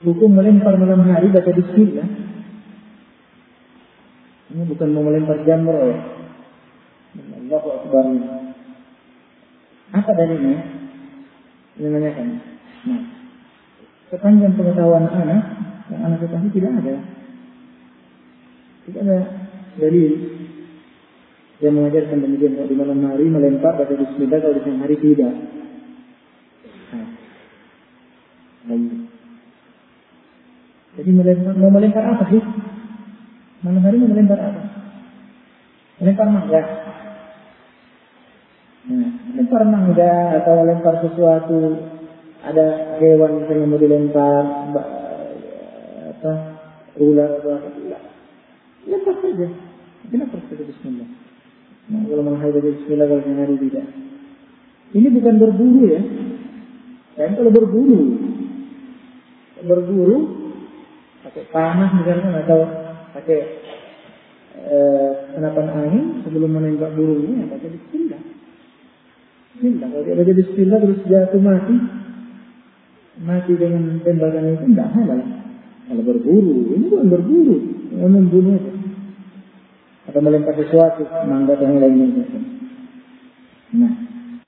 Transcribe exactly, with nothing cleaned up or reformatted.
Hukum melempar malam hari baca bismillah. Ini bukan mau melempar jamur ya. Allahu Akbar. Apa dalilnya? Ini menanyakan. Nah, sepanjang pengetahuan anak, yang anak ketahui tidak ada. Tidak ada dalil yang mengajarkan demikian. Kalau di malam hari melempar baca bismillah, kalau di siang hari tidak. Nah, jadi melempar, mau melempar apa sih? Malam hari mau melempar apa? Melempar mangga. Nah, melempar mangga atau melempar sesuatu, ada hewan yang mau dilempar, apa, ular atau apa? Lempar saja. Kenapa harus baca bismillah? Nah, kalau malam hari baca bismillah, kalau siang hari tidak. Ini bukan berburu ya. Dan kalau berburu, berburu pakai panah misalnya atau pakai eh, senapan angin sebelum menembak burungnya, baca bismillah. Bismillah. Kalau dia baca bismillah terus jatuh mati, mati dengan tembakan itu tidak halal. Kalau berburu, ini bukan berburu, yang membunuh aja. Atau melempar sesuatu, mangga dan lainnya. Nah,